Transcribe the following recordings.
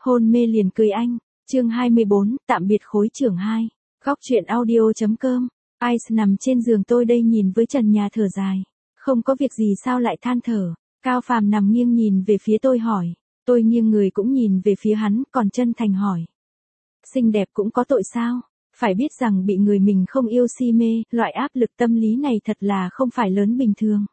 Hôn mê liền cười anh. Chương 24, tạm biệt khối trưởng 2. Góc truyện audio.com. Ice nằm trên giường tôi đây nhìn với trần nhà thở dài. Không có việc gì sao lại than thở. Cao Phàm nằm nghiêng nhìn về phía tôi hỏi. Tôi nghiêng người cũng nhìn về phía hắn, còn chân thành hỏi. Xinh đẹp cũng có tội sao? Phải biết rằng bị người mình không yêu si mê, loại áp lực tâm lý này thật là không phải lớn bình thường.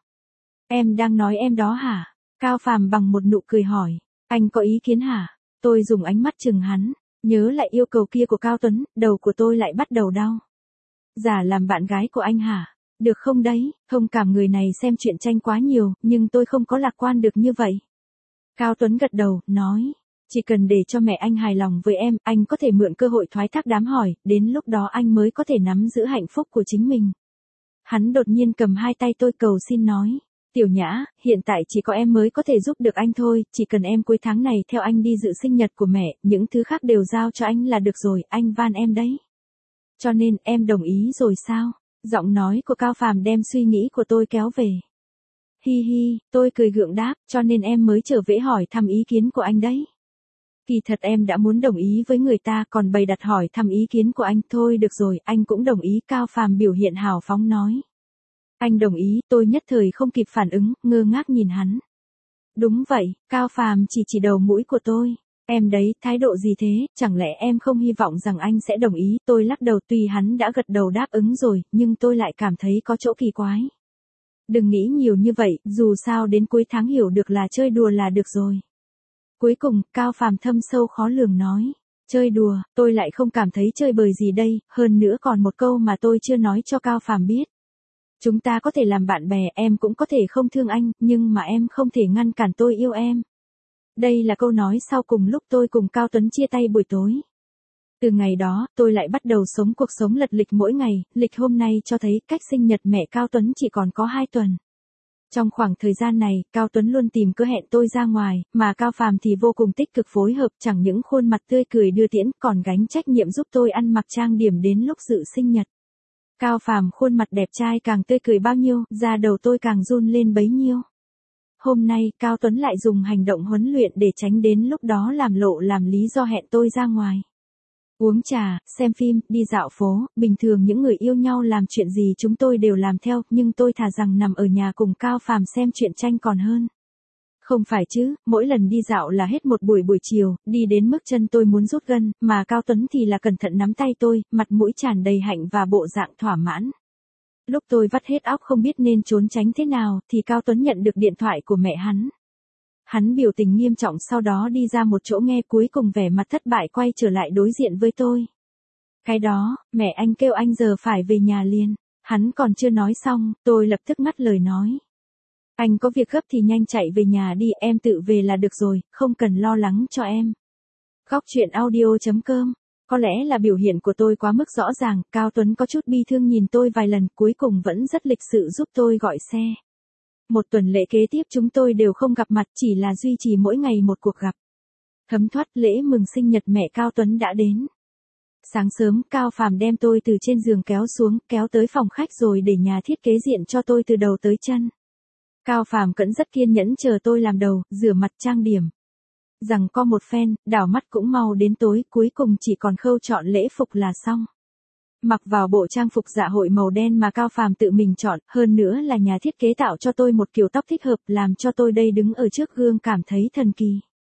Em đang nói em đó hả? Cao Phàm bằng một nụ cười hỏi. Anh có ý kiến hả? Tôi dùng ánh mắt chừng hắn. Nhớ lại yêu cầu kia của Cao Tuấn, đầu của tôi lại bắt đầu đau. Giả làm bạn gái của anh hả? Được không đấy, thông cảm người này xem truyện tranh quá nhiều, nhưng tôi không có lạc quan được như vậy. Cao Tuấn gật đầu, nói. Chỉ cần để cho mẹ anh hài lòng với em, anh có thể mượn cơ hội thoái thác đám hỏi, đến lúc đó anh mới có thể nắm giữ hạnh phúc của chính mình. Hắn đột nhiên cầm hai tay tôi cầu xin nói. Tiểu Nhã, hiện tại chỉ có em mới có thể giúp được anh thôi, chỉ cần em cuối tháng này theo anh đi dự sinh nhật của mẹ, những thứ khác đều giao cho anh là được rồi, anh van em đấy. Cho nên em đồng ý rồi sao? Giọng nói của Cao Phàm đem suy nghĩ của tôi kéo về. Hi hi, tôi cười gượng đáp, cho nên em mới trở về hỏi thăm ý kiến của anh đấy. Kỳ thật em đã muốn đồng ý với người ta còn bày đặt hỏi thăm ý kiến của anh. Thôi được rồi, anh cũng đồng ý. Cao Phàm biểu hiện hào phóng nói. Anh đồng ý, tôi nhất thời không kịp phản ứng, ngơ ngác nhìn hắn. Đúng vậy, Cao Phàm chỉ đầu mũi của tôi. Em đấy, thái độ gì thế, chẳng lẽ em không hy vọng rằng anh sẽ đồng ý? Tôi lắc đầu, tuy hắn đã gật đầu đáp ứng rồi, nhưng tôi lại cảm thấy có chỗ kỳ quái. Đừng nghĩ nhiều như vậy, dù sao đến cuối tháng hiểu được là chơi đùa là được rồi. Cuối cùng, Cao Phàm thâm sâu khó lường nói. Chơi đùa, tôi lại không cảm thấy chơi bời gì đây, hơn nữa còn một câu mà tôi chưa nói cho Cao Phàm biết. Chúng ta có thể làm bạn bè, em cũng có thể không thương anh, nhưng mà em không thể ngăn cản tôi yêu em. Đây là câu nói sau cùng lúc tôi cùng Cao Tuấn chia tay buổi tối. Từ ngày đó, tôi lại bắt đầu sống cuộc sống lật lịch mỗi ngày, lịch hôm nay cho thấy cách sinh nhật mẹ Cao Tuấn chỉ còn có 2 tuần. Trong khoảng thời gian này, Cao Tuấn luôn tìm cơ hẹn tôi ra ngoài, mà Cao Phàm thì vô cùng tích cực phối hợp, chẳng những khuôn mặt tươi cười đưa tiễn, còn gánh trách nhiệm giúp tôi ăn mặc trang điểm đến lúc dự sinh nhật. Cao Phàm khuôn mặt đẹp trai càng tươi cười bao nhiêu, da đầu tôi càng run lên bấy nhiêu. Hôm nay, Cao Tuấn lại dùng hành động huấn luyện để tránh đến lúc đó làm lộ làm lý do hẹn tôi ra ngoài. Uống trà, xem phim, đi dạo phố, bình thường những người yêu nhau làm chuyện gì chúng tôi đều làm theo, nhưng tôi thà rằng nằm ở nhà cùng Cao Phàm xem truyện tranh còn hơn. Không phải chứ, mỗi lần đi dạo là hết một buổi chiều, đi đến mức chân tôi muốn rút gân, mà Cao Tuấn thì là cẩn thận nắm tay tôi, mặt mũi tràn đầy hạnh và bộ dạng thỏa mãn. Lúc tôi vắt hết óc không biết nên trốn tránh thế nào, thì Cao Tuấn nhận được điện thoại của mẹ hắn. Hắn biểu tình nghiêm trọng sau đó đi ra một chỗ nghe, cuối cùng vẻ mặt thất bại quay trở lại đối diện với tôi. Cái đó, mẹ anh kêu anh giờ phải về nhà liền. Hắn còn chưa nói xong, tôi lập tức ngắt lời nói. Anh có việc gấp thì nhanh chạy về nhà đi, em tự về là được rồi, không cần lo lắng cho em. Góc truyện audio.com. Có lẽ là biểu hiện của tôi quá mức rõ ràng, Cao Tuấn có chút bi thương nhìn tôi vài lần, cuối cùng vẫn rất lịch sự giúp tôi gọi xe. Một tuần lễ kế tiếp chúng tôi đều không gặp mặt, chỉ là duy trì mỗi ngày một cuộc gặp. Thấm thoát lễ mừng sinh nhật mẹ Cao Tuấn đã đến. Sáng sớm, Cao Phàm đem tôi từ trên giường kéo xuống, kéo tới phòng khách rồi để nhà thiết kế diện cho tôi từ đầu tới chân. Cao Phàm vẫn rất kiên nhẫn chờ tôi làm đầu, rửa mặt trang điểm. Rằng co một phen, đảo mắt cũng mau đến tối, cuối cùng chỉ còn khâu chọn lễ phục là xong. Mặc vào bộ trang phục dạ hội màu đen mà Cao Phàm tự mình chọn, hơn nữa là nhà thiết kế tạo cho tôi một kiểu tóc thích hợp, làm cho tôi đây đứng ở trước gương cảm thấy thần kỳ.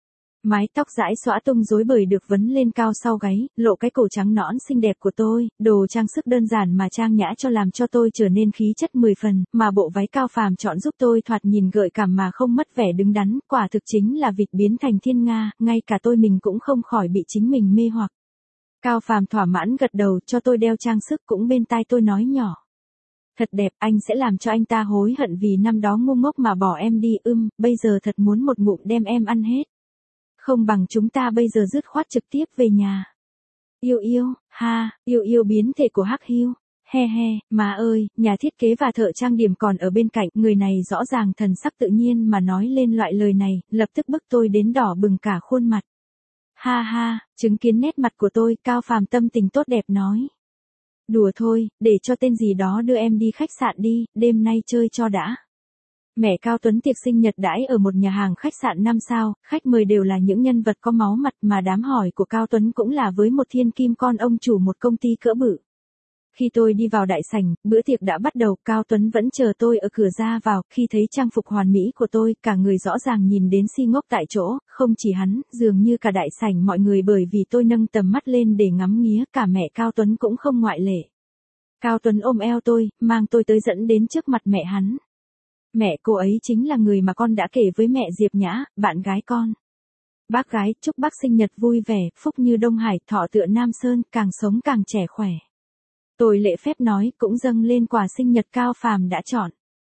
Mái tóc rải xõa tung rối bời được vấn lên cao sau gáy, lộ cái cổ trắng nõn xinh đẹp của tôi, đồ trang sức đơn giản mà trang nhã cho làm cho tôi trở nên khí chất 10 phần, mà bộ váy Cao Phàm chọn giúp tôi thoạt nhìn gợi cảm mà không mất vẻ đứng đắn, quả thực chính là vịt biến thành thiên nga, ngay cả tôi mình cũng không khỏi bị chính mình mê hoặc. Cao Phàm thỏa mãn gật đầu cho tôi đeo trang sức, cũng bên tai tôi nói nhỏ. Thật đẹp, anh sẽ làm cho anh ta hối hận vì năm đó ngu ngốc mà bỏ em đi, bây giờ thật muốn một ngụm đem em ăn hết. Không bằng chúng ta bây giờ dứt khoát trực tiếp về nhà. Yêu yêu, ha, yêu yêu biến thể của Hắc Hưu. He he, má ơi, nhà thiết kế và thợ trang điểm còn ở bên cạnh, người này rõ ràng thần sắc tự nhiên mà nói lên loại lời này, lập tức bức tôi đến đỏ bừng cả khuôn mặt. Ha ha, chứng kiến nét mặt của tôi, Cao Phàm tâm tình tốt đẹp nói. Đùa thôi, để cho tên gì đó đưa em đi khách sạn đi, đêm nay chơi cho đã. Mẹ Cao Tuấn tiệc sinh nhật đãi ở một nhà hàng khách sạn 5 sao, khách mời đều là những nhân vật có máu mặt mà đám hỏi của Cao Tuấn cũng là với một thiên kim con ông chủ một công ty cỡ bự. Khi tôi đi vào đại sảnh, bữa tiệc đã bắt đầu, Cao Tuấn vẫn chờ tôi ở cửa ra vào, khi thấy trang phục hoàn mỹ của tôi, cả người rõ ràng nhìn đến si ngốc tại chỗ, không chỉ hắn, dường như cả đại sảnh mọi người bởi vì tôi nâng tầm mắt lên để ngắm nghía, cả mẹ Cao Tuấn cũng không ngoại lệ. Cao Tuấn ôm eo tôi, mang tôi tới dẫn đến trước mặt mẹ hắn. Mẹ cô ấy chính là người mà con đã kể với mẹ Diệp Nhã, bạn gái con. Bác gái, chúc bác sinh nhật vui vẻ, phúc như Đông Hải, thọ tựa Nam Sơn, càng sống càng trẻ khỏe. Tôi lễ phép nói, cũng dâng lên quà sinh nhật Cao Phàm đã chọn.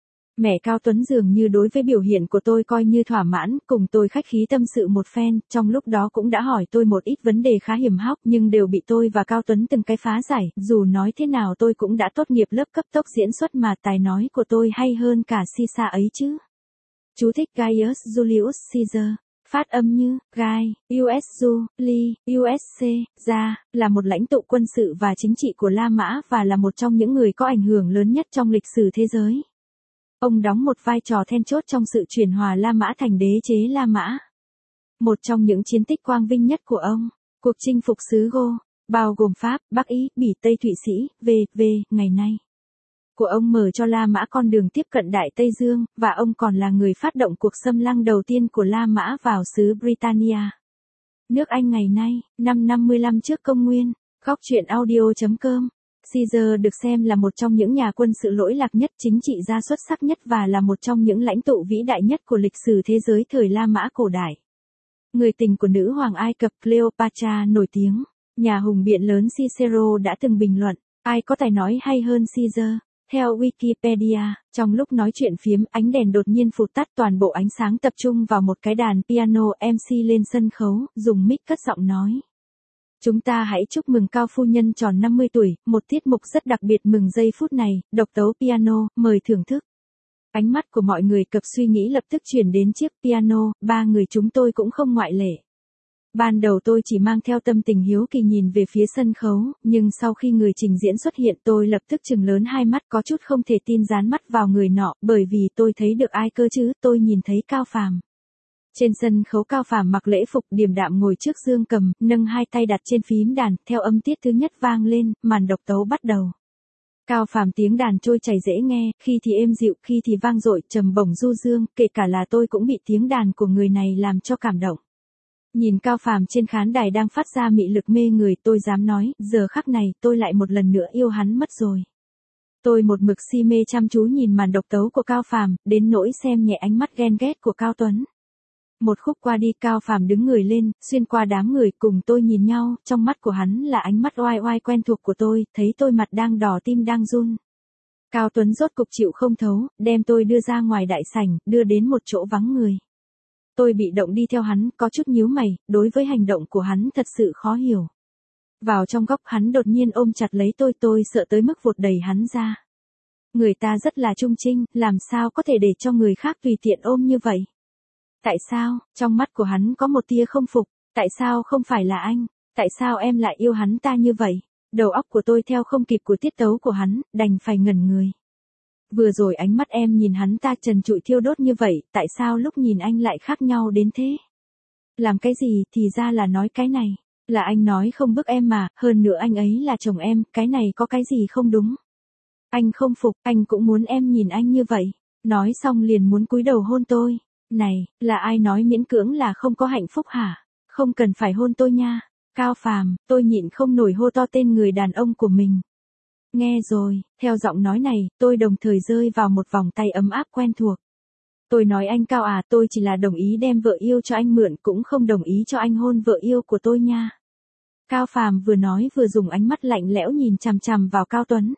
Mẹ Cao Tuấn dường như đối với biểu hiện của tôi coi như thỏa mãn, cùng tôi khách khí tâm sự một phen, trong lúc đó cũng đã hỏi tôi một ít vấn đề khá hiểm hóc nhưng đều bị tôi và Cao Tuấn từng cái phá giải, dù nói thế nào tôi cũng đã tốt nghiệp lớp cấp tốc diễn xuất mà tài nói của tôi hay hơn cả Sisa ấy chứ. Chú thích Gaius Julius Caesar. Phát âm như, Gai, USU, Lee, USC, ra, là một lãnh tụ quân sự và chính trị của La Mã và là một trong những người có ảnh hưởng lớn nhất trong lịch sử thế giới. Ông đóng một vai trò then chốt trong sự chuyển hòa La Mã thành đế chế La Mã. Một trong những chiến tích quang vinh nhất của ông, cuộc chinh phục xứ Gô, bao gồm Pháp, Bắc Ý, Bỉ, Tây Thụy Sĩ, v.v. ngày nay. Của ông mở cho La Mã con đường tiếp cận Đại Tây Dương, và ông còn là người phát động cuộc xâm lăng đầu tiên của La Mã vào xứ Britannia. Nước Anh ngày nay, năm 55 trước công nguyên, góc truyện audio.com. Caesar được xem là một trong những nhà quân sự lỗi lạc nhất, chính trị gia xuất sắc nhất và là một trong những lãnh tụ vĩ đại nhất của lịch sử thế giới thời La Mã cổ đại. Người tình của nữ hoàng Ai Cập Cleopatra nổi tiếng, nhà hùng biện lớn Cicero đã từng bình luận, ai có tài nói hay hơn Caesar. Theo Wikipedia, trong lúc nói chuyện phiếm, ánh đèn đột nhiên phụt tắt, toàn bộ ánh sáng tập trung vào một cái đàn piano, MC lên sân khấu, dùng mic cất giọng nói. Chúng ta hãy chúc mừng Cao phu nhân tròn 50 tuổi, một tiết mục rất đặc biệt mừng giây phút này, độc tấu piano, mời thưởng thức. Ánh mắt của mọi người cập suy nghĩ lập tức chuyển đến chiếc piano, ba người chúng tôi cũng không ngoại lệ. Ban đầu tôi chỉ mang theo tâm tình hiếu kỳ nhìn về phía sân khấu, nhưng sau khi người trình diễn xuất hiện tôi lập tức trừng lớn hai mắt có chút không thể tin dán mắt vào người nọ, bởi vì tôi thấy được ai cơ chứ, tôi nhìn thấy Cao Phàm. Trên sân khấu Cao Phàm mặc lễ phục điềm đạm ngồi trước dương cầm, nâng hai tay đặt trên phím đàn, theo âm tiết thứ nhất vang lên, màn độc tấu bắt đầu. Cao Phàm tiếng đàn trôi chảy dễ nghe, khi thì êm dịu, khi thì vang dội, trầm bổng du dương, kể cả là tôi cũng bị tiếng đàn của người này làm cho cảm động. Nhìn Cao Phàm trên khán đài đang phát ra mị lực mê người, tôi dám nói, giờ khắc này tôi lại một lần nữa yêu hắn mất rồi. Tôi một mực si mê chăm chú nhìn màn độc tấu của Cao Phàm, đến nỗi xem nhẹ ánh mắt ghen ghét của Cao Tuấn. Một khúc qua đi Cao Phàm đứng người lên, xuyên qua đám người cùng tôi nhìn nhau, trong mắt của hắn là ánh mắt oai oai quen thuộc của tôi, thấy tôi mặt đang đỏ tim đang run. Cao Tuấn rốt cục chịu không thấu, đem tôi đưa ra ngoài đại sảnh, đưa đến một chỗ vắng người. Tôi bị động đi theo hắn, có chút nhíu mày, đối với hành động của hắn thật sự khó hiểu. Vào trong góc hắn đột nhiên ôm chặt lấy tôi sợ tới mức vụt đẩy hắn ra. Người ta rất là trung trinh, làm sao có thể để cho người khác tùy tiện ôm như vậy? Tại sao, trong mắt của hắn có một tia không phục, tại sao không phải là anh, tại sao em lại yêu hắn ta như vậy? Đầu óc của tôi theo không kịp của tiết tấu của hắn, đành phải ngẩn người. Vừa rồi ánh mắt em nhìn hắn ta trần trụi thiêu đốt như vậy, tại sao lúc nhìn anh lại khác nhau đến thế? Làm cái gì thì ra là nói cái này, là anh nói không bức em mà, hơn nữa anh ấy là chồng em, cái này có cái gì không đúng? Anh không phục, anh cũng muốn em nhìn anh như vậy. Nói xong liền muốn cúi đầu hôn tôi. Này, là ai nói miễn cưỡng là không có hạnh phúc hả? Không cần phải hôn tôi nha. Cao Phàm, tôi nhịn không nổi hô to tên người đàn ông của mình. Nghe rồi, theo giọng nói này, tôi đồng thời rơi vào một vòng tay ấm áp quen thuộc. Tôi nói anh Cao à, tôi chỉ là đồng ý đem vợ yêu cho anh mượn, cũng không đồng ý cho anh hôn vợ yêu của tôi nha. Cao Phàm vừa nói vừa dùng ánh mắt lạnh lẽo nhìn chằm chằm vào Cao Tuấn.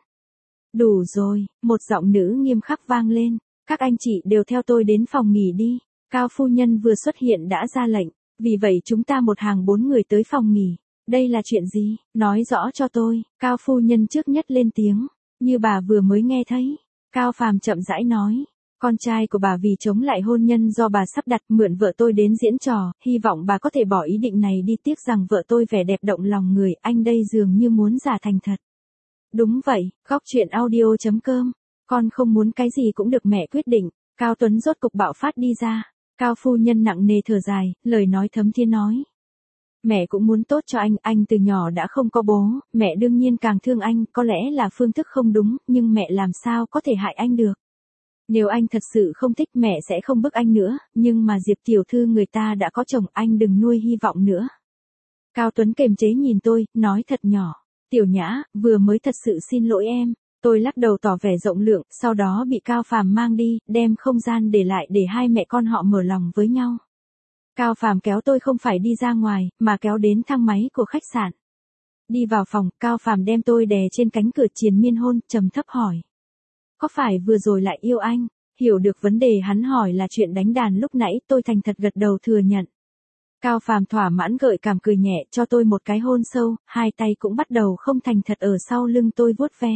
Đủ rồi, một giọng nữ nghiêm khắc vang lên, các anh chị đều theo tôi đến phòng nghỉ đi. Cao phu nhân vừa xuất hiện đã ra lệnh, vì vậy chúng ta một hàng 4 người tới phòng nghỉ. Đây là chuyện gì? Nói rõ cho tôi. Cao phu nhân trước nhất lên tiếng, như bà vừa mới nghe thấy. Cao Phàm chậm rãi nói, con trai của bà vì chống lại hôn nhân do bà sắp đặt mượn vợ tôi đến diễn trò, hy vọng bà có thể bỏ ý định này đi, tiếc rằng vợ tôi vẻ đẹp động lòng người, anh đây dường như muốn giả thành thật. Đúng vậy, góc truyện audio.com, con không muốn cái gì cũng được mẹ quyết định. Cao Tuấn rốt cục bạo phát đi ra. Cao phu nhân nặng nề thở dài, lời nói thấm thía nói. Mẹ cũng muốn tốt cho anh từ nhỏ đã không có bố, mẹ đương nhiên càng thương anh, có lẽ là phương thức không đúng, nhưng mẹ làm sao có thể hại anh được. Nếu anh thật sự không thích mẹ sẽ không bức anh nữa, nhưng mà Diệp tiểu thư người ta đã có chồng, anh đừng nuôi hy vọng nữa. Cao Tuấn kiềm chế nhìn tôi, nói thật nhỏ. Tiểu Nhã, vừa mới thật sự xin lỗi em. Tôi lắc đầu tỏ vẻ rộng lượng, sau đó bị Cao Phàm mang đi, đem không gian để lại để hai mẹ con họ mở lòng với nhau. Cao Phàm kéo tôi không phải đi ra ngoài, mà kéo đến thang máy của khách sạn. Đi vào phòng, Cao Phàm đem tôi đè trên cánh cửa triền miên hôn, trầm thấp hỏi. Có phải vừa rồi lại yêu anh? Hiểu được vấn đề hắn hỏi là chuyện đánh đàn lúc nãy, tôi thành thật gật đầu thừa nhận. Cao Phàm thỏa mãn gợi cảm cười nhẹ cho tôi một cái hôn sâu, hai tay cũng bắt đầu không thành thật ở sau lưng tôi vuốt ve.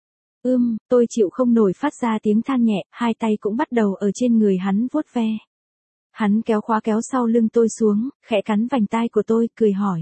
Tôi chịu không nổi phát ra tiếng than nhẹ, hai tay cũng bắt đầu ở trên người hắn vuốt ve. Hắn kéo khóa kéo sau lưng tôi xuống, khẽ cắn vành tai của tôi, cười hỏi.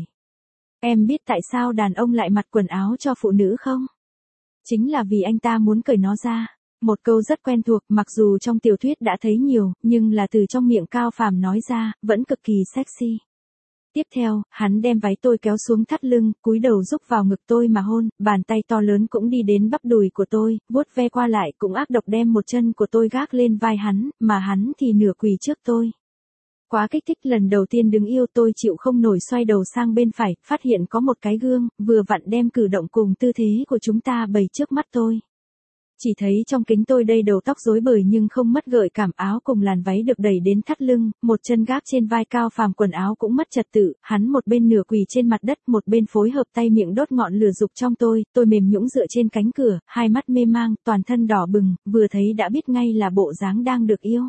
Em biết tại sao đàn ông lại mặc quần áo cho phụ nữ không? Chính là vì anh ta muốn cởi nó ra. Một câu rất quen thuộc, mặc dù trong tiểu thuyết đã thấy nhiều, nhưng là từ trong miệng Cao Phàm nói ra, vẫn cực kỳ sexy. Tiếp theo, hắn đem váy tôi kéo xuống thắt lưng, cúi đầu rúc vào ngực tôi mà hôn, bàn tay to lớn cũng đi đến bắp đùi của tôi, vuốt ve qua lại, cũng ác độc đem một chân của tôi gác lên vai hắn, mà hắn thì nửa quỳ trước tôi. Quá kích thích, lần đầu tiên đứng yêu tôi chịu không nổi xoay đầu sang bên phải, phát hiện có một cái gương, vừa vặn đem cử động cùng tư thế của chúng ta bày trước mắt tôi. Chỉ thấy trong kính tôi đây đầu tóc rối bời nhưng không mất gợi cảm, áo cùng làn váy được đẩy đến thắt lưng, một chân gác trên vai Cao Phàm, quần áo cũng mất trật tự, hắn một bên nửa quỳ trên mặt đất, một bên phối hợp tay miệng đốt ngọn lửa dục trong tôi mềm nhũn dựa trên cánh cửa, hai mắt mê mang, toàn thân đỏ bừng, vừa thấy đã biết ngay là bộ dáng đang được yêu.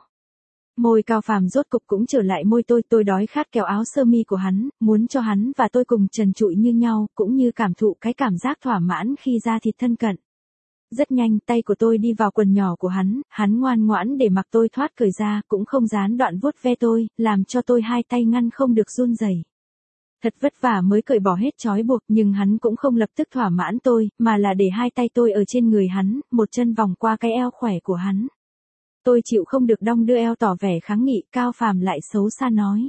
Môi Cao Phàm rốt cục cũng trở lại môi tôi đói khát kéo áo sơ mi của hắn, muốn cho hắn và tôi cùng trần trụi như nhau, cũng như cảm thụ cái cảm giác thỏa mãn khi da thịt thân cận. Rất nhanh, tay của tôi đi vào quần nhỏ của hắn ngoan ngoãn để mặc tôi thoát cởi ra, cũng không gián đoạn vuốt ve tôi, làm cho tôi hai tay ngăn không được run rẩy. Thật vất vả mới cởi bỏ hết trói buộc, nhưng hắn cũng không lập tức thỏa mãn tôi, mà là để hai tay tôi ở trên người hắn, một chân vòng qua cái eo khỏe của hắn. Tôi chịu không được đong đưa eo tỏ vẻ kháng nghị, Cao Phàm lại xấu xa nói.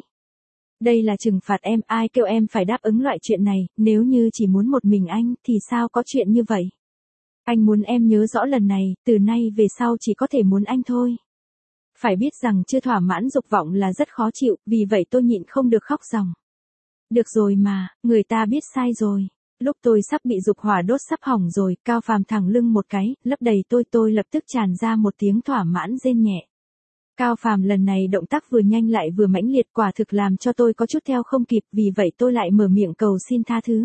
Đây là trừng phạt em, ai kêu em phải đáp ứng loại chuyện này, nếu như chỉ muốn một mình anh, thì sao có chuyện như vậy? Anh muốn em nhớ rõ lần này, từ nay về sau chỉ có thể muốn anh thôi. Phải biết rằng chưa thỏa mãn dục vọng là rất khó chịu, vì vậy tôi nhịn không được khóc ròng. Được rồi mà, người ta biết sai rồi. Lúc tôi sắp bị dục hỏa đốt sắp hỏng rồi, Cao Phàm thẳng lưng một cái, lấp đầy tôi lập tức tràn ra một tiếng thỏa mãn rên nhẹ. Cao Phàm lần này động tác vừa nhanh lại vừa mãnh liệt, quả thực làm cho tôi có chút theo không kịp, vì vậy tôi lại mở miệng cầu xin tha thứ.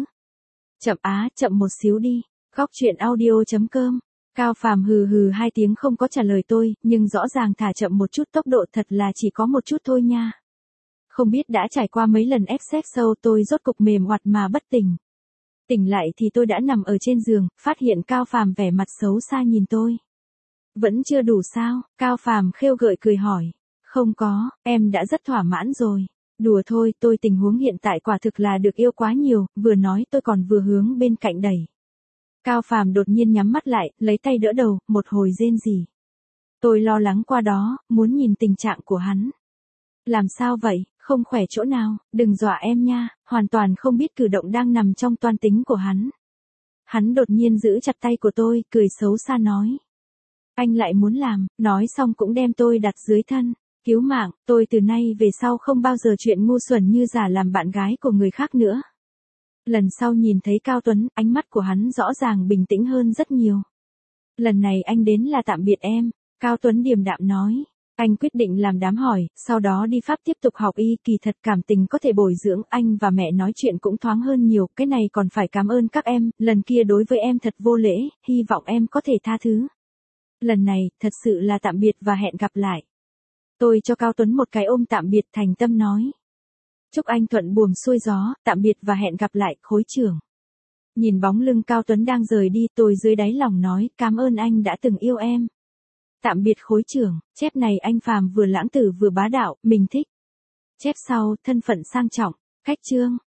Chậm một xíu đi. Góc truyện audio.com. Cao Phàm hừ hừ hai tiếng không có trả lời tôi, nhưng rõ ràng thả chậm một chút, tốc độ thật là chỉ có một chút thôi nha. Không biết đã trải qua mấy lần ép sex sâu, tôi rốt cục mềm oặt mà bất tỉnh. Tỉnh lại thì tôi đã nằm ở trên giường, phát hiện Cao Phàm vẻ mặt xấu xa nhìn tôi. Vẫn chưa đủ sao? Cao Phàm khêu gợi cười hỏi. Không có, em đã rất thỏa mãn rồi. Đùa thôi, tình huống hiện tại quả thực là được yêu quá nhiều, vừa nói tôi còn vừa hướng bên cạnh đẩy. Cao Phàm đột nhiên nhắm mắt lại, lấy tay đỡ đầu, một hồi rên rỉ. Tôi lo lắng qua đó, muốn nhìn tình trạng của hắn. Làm sao vậy, không khỏe chỗ nào, đừng dọa em nha, hoàn toàn không biết cử động đang nằm trong toan tính của hắn. Hắn đột nhiên giữ chặt tay của tôi, cười xấu xa nói. Anh lại muốn làm, nói xong cũng đem tôi đặt dưới thân. Cứu mạng, tôi từ nay về sau không bao giờ chuyện ngu xuẩn như giả làm bạn gái của người khác nữa. Lần sau nhìn thấy Cao Tuấn, ánh mắt của hắn rõ ràng bình tĩnh hơn rất nhiều. Lần này anh đến là tạm biệt em, Cao Tuấn điềm đạm nói. Anh quyết định làm đám hỏi, sau đó đi Pháp tiếp tục học y, kỳ thật cảm tình có thể bồi dưỡng, anh và mẹ nói chuyện cũng thoáng hơn nhiều, cái này còn phải cảm ơn các em, lần kia đối với em thật vô lễ, hy vọng em có thể tha thứ. Lần này, thật sự là tạm biệt và hẹn gặp lại. Tôi cho Cao Tuấn một cái ôm tạm biệt, thành tâm nói. Chúc anh thuận buồm xuôi gió, tạm biệt và hẹn gặp lại, khối trưởng. Nhìn bóng lưng Cao Tuấn đang rời đi, tôi dưới đáy lòng nói, cảm ơn anh đã từng yêu em. Tạm biệt khối trưởng, chép này anh Phàm vừa lãng tử vừa bá đạo, mình thích. Chép sau, thân phận sang trọng, cách chương.